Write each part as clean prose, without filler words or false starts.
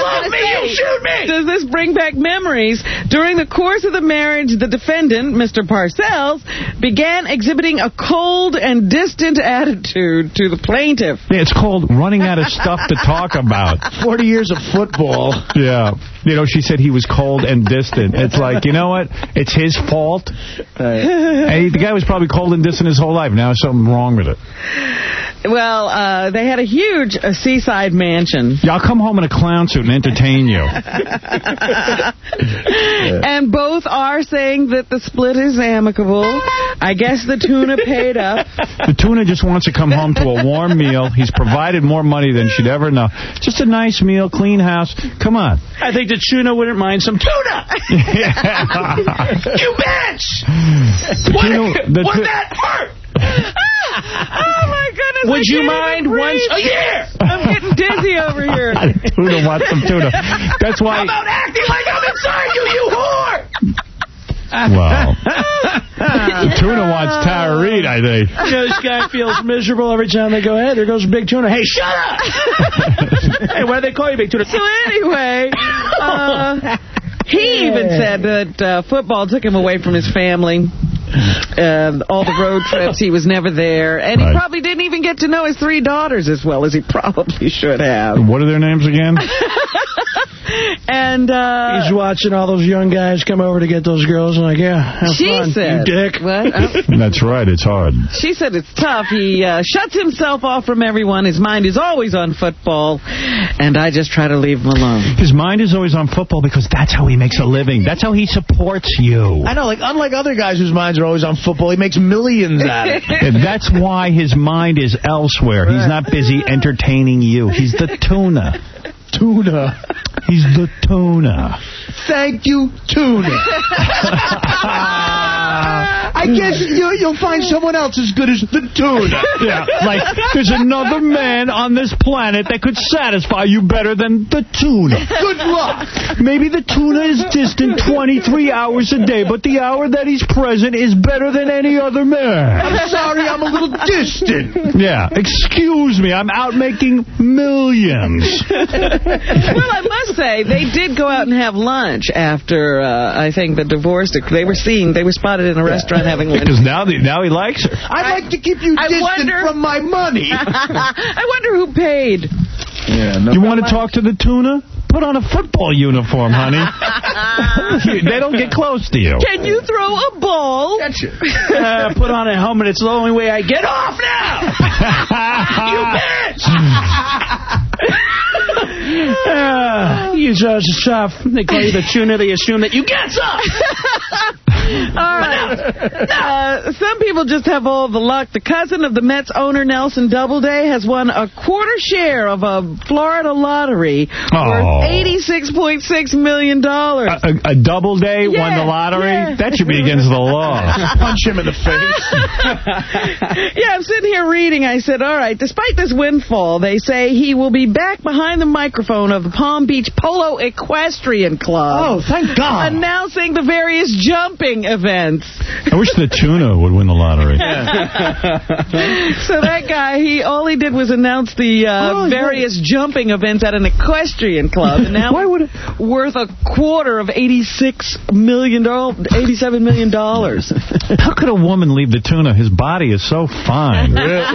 love me, you shoot me! Does this bring back memories? During the course of the marriage, the defendant, Mr. Parcells, began exhibiting a cold and distant attitude to the plaintiff. Yeah, it's called running out of stuff to talk about. 40 years of football. Yeah. You know, she said he was cold and distant. It's like, you know what? It's his fault. And the guy was probably cold and distant his whole life. Now there's something wrong with it. Well, they had a huge seaside mansion. Yeah, I'll come home in a clown suit and entertain you. And both are saying that the split is amicable. I guess the tuna paid up. The tuna just wants to come home to a warm meal. He's provided more money than she'd ever know. Just a nice meal, clean house. Come on. I think the tuna wouldn't mind some tuna. You bitch! Would that hurt? Oh, my goodness. Would you mind once a year? I'm getting dizzy over here. Tuna wants some tuna. That's why... How about acting like I'm inside you, you whore? Wow. The tuna wants Tara Reid, I think. You know, this guy feels miserable every time they go, hey, there goes Big Tuna. Hey, shut up! Hey, why do they call you Big Tuna? So anyway, he even said that football took him away from his family. All the road trips, he was never there. And he probably didn't even get to know his 3 daughters as well as he probably should have. What are their names again? And he's watching all those young guys come over to get those girls and like, yeah, have fun, said, you dick. What? That's right, it's hard. She said it's tough. He shuts himself off from everyone. His mind is always on football, and I just try to leave him alone. His mind is always on football because that's how he makes a living. That's how he supports you. I know, like, unlike other guys whose minds are always on football, he makes millions at it. And that's why his mind is elsewhere. He's not busy entertaining you. He's the tuna. Tuna. He's the tuna. Thank you, tuna. I guess you'll find someone else as good as the tuna. Yeah, like there's another man on this planet that could satisfy you better than the tuna. Good luck. Maybe the tuna is distant 23 hours a day, but the hour that he's present is better than any other man. I'm sorry, I'm a little distant. Yeah, excuse me, I'm out making millions. Well, I must say, they did go out and have lunch after, I think, the divorce. They were spotted in a restaurant having lunch. Because now he likes her. I'd like to keep you distant from my money. I wonder who paid. Yeah, you want to talk to the tuna? Put on a football uniform, honey. They don't get close to you. Can you throw a ball? Put on a helmet. It's the only way I get off now. You bitch. You just tough. They call you the tuna. They assume that you get some. All right. Some people just have all the luck. The cousin of the Mets owner, Nelson Doubleday, has won a quarter share of a Florida lottery worth $86.6 million. A Doubleday won the lottery? Yeah. That should be against the law. Punch him in the face. Yeah, I'm sitting here reading. I said, all right, despite this windfall, they say he will be back behind the microphone of the Palm Beach Polo Equestrian Club. Oh, thank God. Announcing the various jumping events. I wish the tuna would win the lottery. So that guy, all he did was announce the various jumping events at an equestrian club. And now worth a quarter of $87 million. How could a woman leave the tuna? His body is so fine.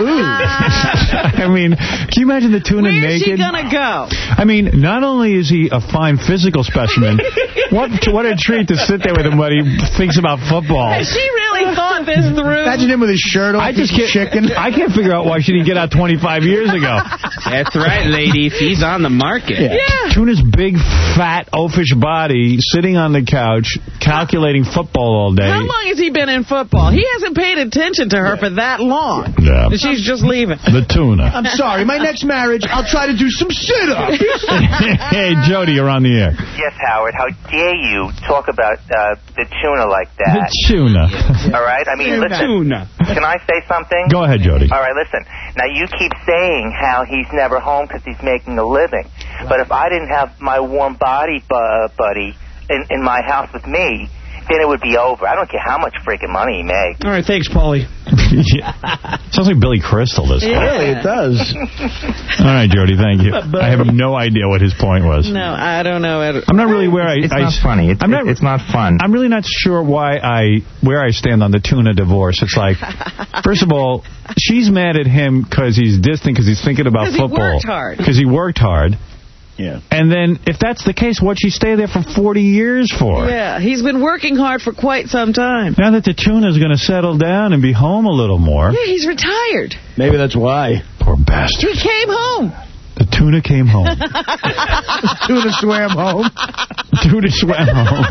I mean, can you imagine the tuna naked? Where's she going to go? I mean, not only is he a fine physical specimen, what a treat to sit there with him when he thinks about football. Has she really thought this through? Imagine him with his shirt off, chicken. I can't figure out why she didn't get out 25 years ago. That's right, ladies. He's on the market. Yeah. Tuna's big, fat, oafish body sitting on the couch, calculating football all day. How long has he been in football? He hasn't paid attention to her for that long. Yeah. She's just leaving. The tuna. I'm sorry. My next marriage, I'll try to do some sit-ups. Hey, Jody, you're on the air. Yes, Howard. How dare you talk about the tuna like that? The tuna. All right? I mean, listen. Can I say something? Go ahead, Jody. All right, listen. Now, you keep saying how he's never home because he's making a living. But if I didn't have my warm body buddy in my house with me, then it would be over. I don't care how much freaking money he makes. All right, thanks, Paulie. Yeah. Sounds like Billy Crystal, this Yeah. Really, it does. All right, Jody, thank you. I have no idea what his point was. No, I don't know. I'm not really where It's not funny. It's not fun. I'm really not sure where I stand on the Tuna divorce. It's like, first of all, she's mad at him because he's distant, because he's thinking about football. Because he worked hard. Because he worked hard. Yeah. And then, if that's the case, what'd she stay there for 40 years for? Yeah, he's been working hard for quite some time. Now that the Tuna's going to settle down and be home a little more. Yeah, he's retired. Maybe that's why. Poor bastard. He came home. The Tuna came home. Tuna swam home. Tuna swam home.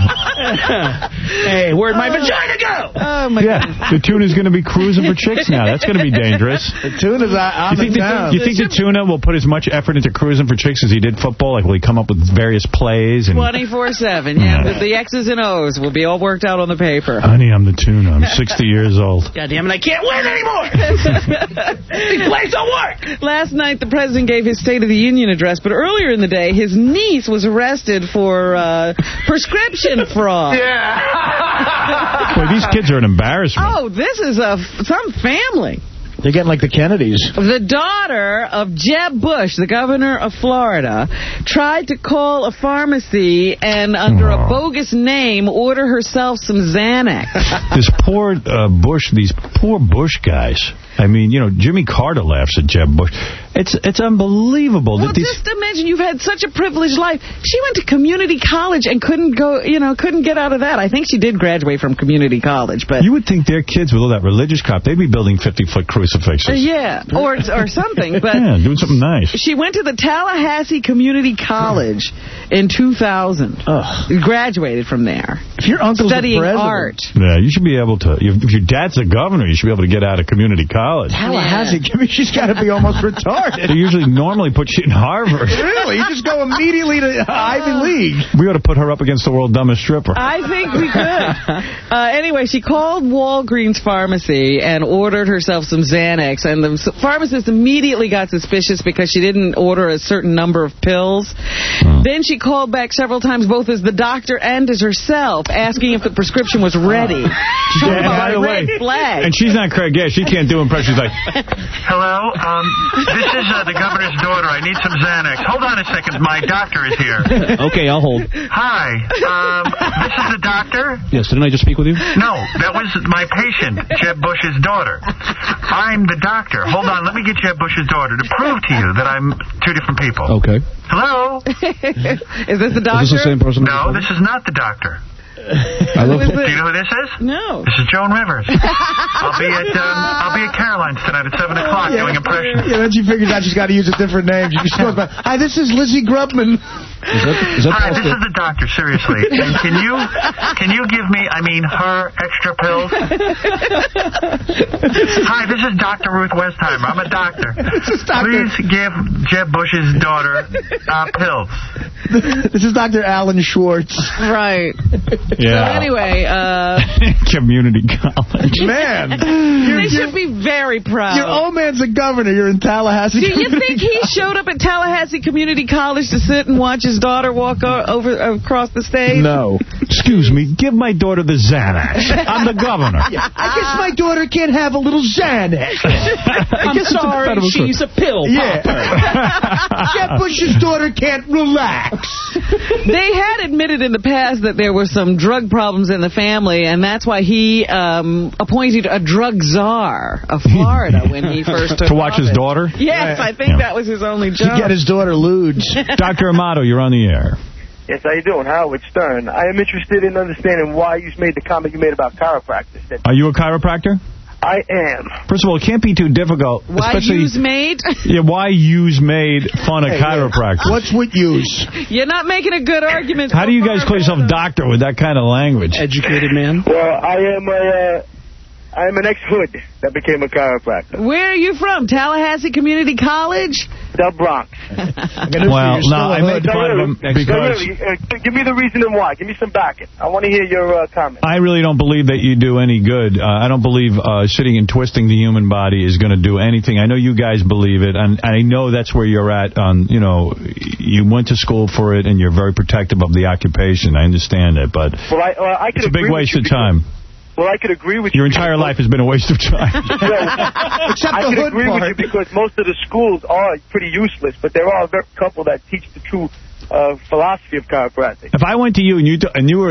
Hey, where'd my vagina go? Oh, my God. The Tuna's going to be cruising for chicks now. That's going to be dangerous. The Tuna's on the town. You think the Tuna will put as much effort into cruising for chicks as he did football? Like, will he come up with various plays? 24/7, yeah. The X's and O's will be all worked out on the paper. Honey, I'm the Tuna. I'm 60 years old. God damn it, I can't win anymore. These plays don't work. Last night, the president gave his State of the Union address, but earlier in the day, his niece was arrested for prescription fraud. Yeah. Boy, these kids are an embarrassment. Oh, this is some family. They're getting like the Kennedys. The daughter of Jeb Bush, the governor of Florida, tried to call a pharmacy and, under a bogus name, order herself some Xanax. This poor these poor Bush guys. I mean, Jimmy Carter laughs at Jeb Bush. It's unbelievable. Well, just imagine you've had such a privileged life. She went to community college and couldn't get out of that. I think she did graduate from community college, but you would think their kids with all that religious crap, they'd be building 50-foot crucifixes. Yeah, or something. But yeah, doing something nice. She went to the Tallahassee Community College in 2000. Graduated from there. If your uncle's studying the art. Yeah, you should be able to. If your dad's a governor, you should be able to get out of community college. Tallahassee, she's got to be almost retarded. They usually normally put you in Harvard. Really? You just go immediately to Ivy League. We ought to put her up against the world's dumbest stripper. I think we could. Anyway, she called Walgreens Pharmacy and ordered herself some Xanax, and the pharmacist immediately got suspicious because she didn't order a certain number of pills. Then she called back several times, both as the doctor and as herself, asking if the prescription was ready. By the way, flag. and she's not Craig Gass. She can't do impressions like, hello, this is the governor's daughter. I need some Xanax. Hold on a second. My doctor is here. Okay, I'll hold. Hi. This is the doctor? Yes, didn't I just speak with you? No, that was my patient, Jeb Bush's daughter. I'm the doctor. Hold on, let me get Jeb Bush's daughter to prove to you that I'm two different people. Okay. Hello? Is this the doctor? Is this the same person? No, this is not the doctor. Do you know who this is? No. This is Joan Rivers. I'll be at Caroline's tonight at 7 o'clock doing impressions. Yeah, then she figures out she's got to use a different name. She goes back, hi, this is Lizzie Grubman. Is that hi, this is the doctor, seriously. And can you give me, her extra pills? Hi, this is Dr. Ruth Westheimer. I'm a doctor. Please give Jeb Bush's daughter pills. This is Dr. Alan Schwartz. Right. yeah. So anyway, community college. Man. They should be very proud. Your old man's a governor. You're in Tallahassee. Do you think he showed up at Tallahassee Community College to sit and watch his daughter walk across the stage? No. Excuse me, give my daughter the Xanax. I'm the governor. Yeah, I guess my daughter can't have a little Xanax. I'm sorry, she's a pill popper. Jeb Bush's daughter can't relax. They had admitted in the past that there were some drug problems in the family, and that's why he appointed a drug czar of Florida when he first took to watch office. his daughter? Yes, I think that was his only job. To get his daughter lewd. Dr. Amato, you're on the air. Yes, how you doing? Howard Stern. I am interested in understanding why you made the comment you made about chiropractors. Are you a chiropractor? I am. First of all, it can't be too difficult. Why use made? Yeah, why use made fun of chiropractors? What's with use? You're not making a good argument. How do you guys call yourself doctor with that kind of language? Educated man. Well, I am an ex-hood that became a chiropractor. Where are you from? Tallahassee Community College? The Bronx. Well, no, I made fun of him because... give me the reason and why. Give me some backing. I want to hear your comment. I really don't believe that you do any good. I don't believe sitting and twisting the human body is going to do anything. I know you guys believe it, and I know that's where you're at. You went to school for it, and you're very protective of the occupation. I understand it, but I could it's a big waste of time. Well, I could agree with you. Your entire life has been a waste of time. I could agree with you because most of the schools are pretty useless, but there are a couple that teach the true philosophy of chiropractic. If I went to you and you were